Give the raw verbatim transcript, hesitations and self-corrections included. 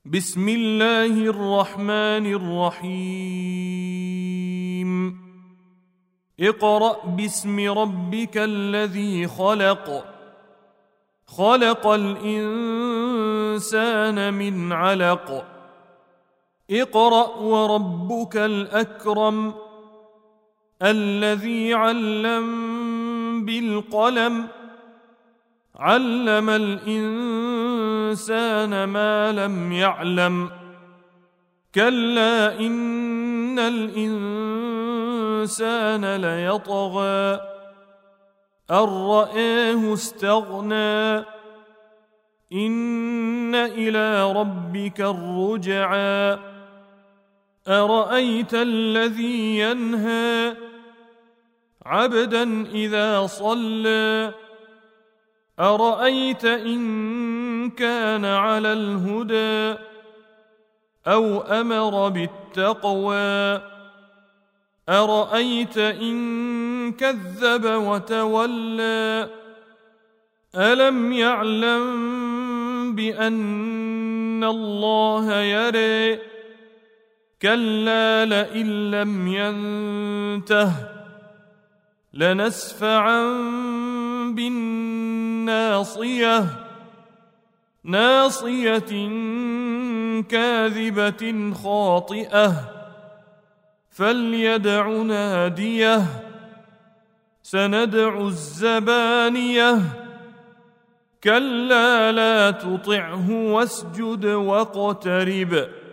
بسم الله الرحمن الرحيم اقرأ باسم ربك الذي خلق خلق الإنسان من علق اقرأ وربك الأكرم الذي علم بالقلم علم الإنسان ما لم يعلم كلا إن الإنسان ليطغى أن رآه استغنى إن إلى ربك الرجعى أرأيت الذي ينهى عبدا إذا صلى أرأيت إن كان على الهدى أو أمر بالتقوى أرأيت إن كذب وتولى ألم يعلم بأن الله يرى كلا لئن لم ينته لنسفعا بالناصية ناصية كاذبة خاطئة فليدع ناديه سندع الزبانية كلا لا تطعه واسجد واقترب